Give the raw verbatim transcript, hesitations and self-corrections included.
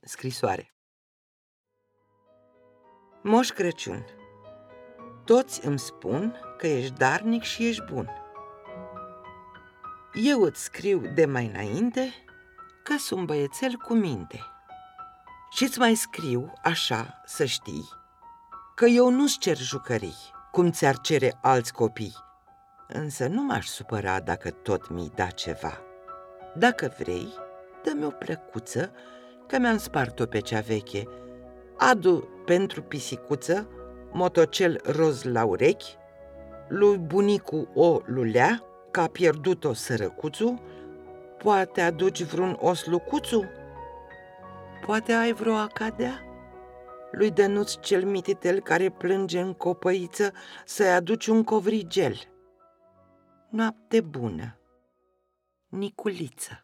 Scrisoare. Moș Crăciun, toți îmi spun că ești darnic și ești bun. Eu îți scriu de mai înainte că sunt băiețel cu minte. Și-ți mai scriu așa să știi că eu nu-ți cer jucării, cum ți-ar cere alți copii. Însă nu m-aș supăra dacă tot mi-i da ceva. Dacă vrei, dă-mi o plăcuță, că mi-am spart-o pe cea veche. Adu pentru pisicuță motocel roz la urechi, lui bunicu o lulea, că a pierdut-o sărăcuțu. Poate aduci vreun oslucuțu? Poate ai vreo acadea? Lui Dănuț cel mititel, care plânge în copăiță, să-i aduci un covrigel. Noapte bună, Niculiță.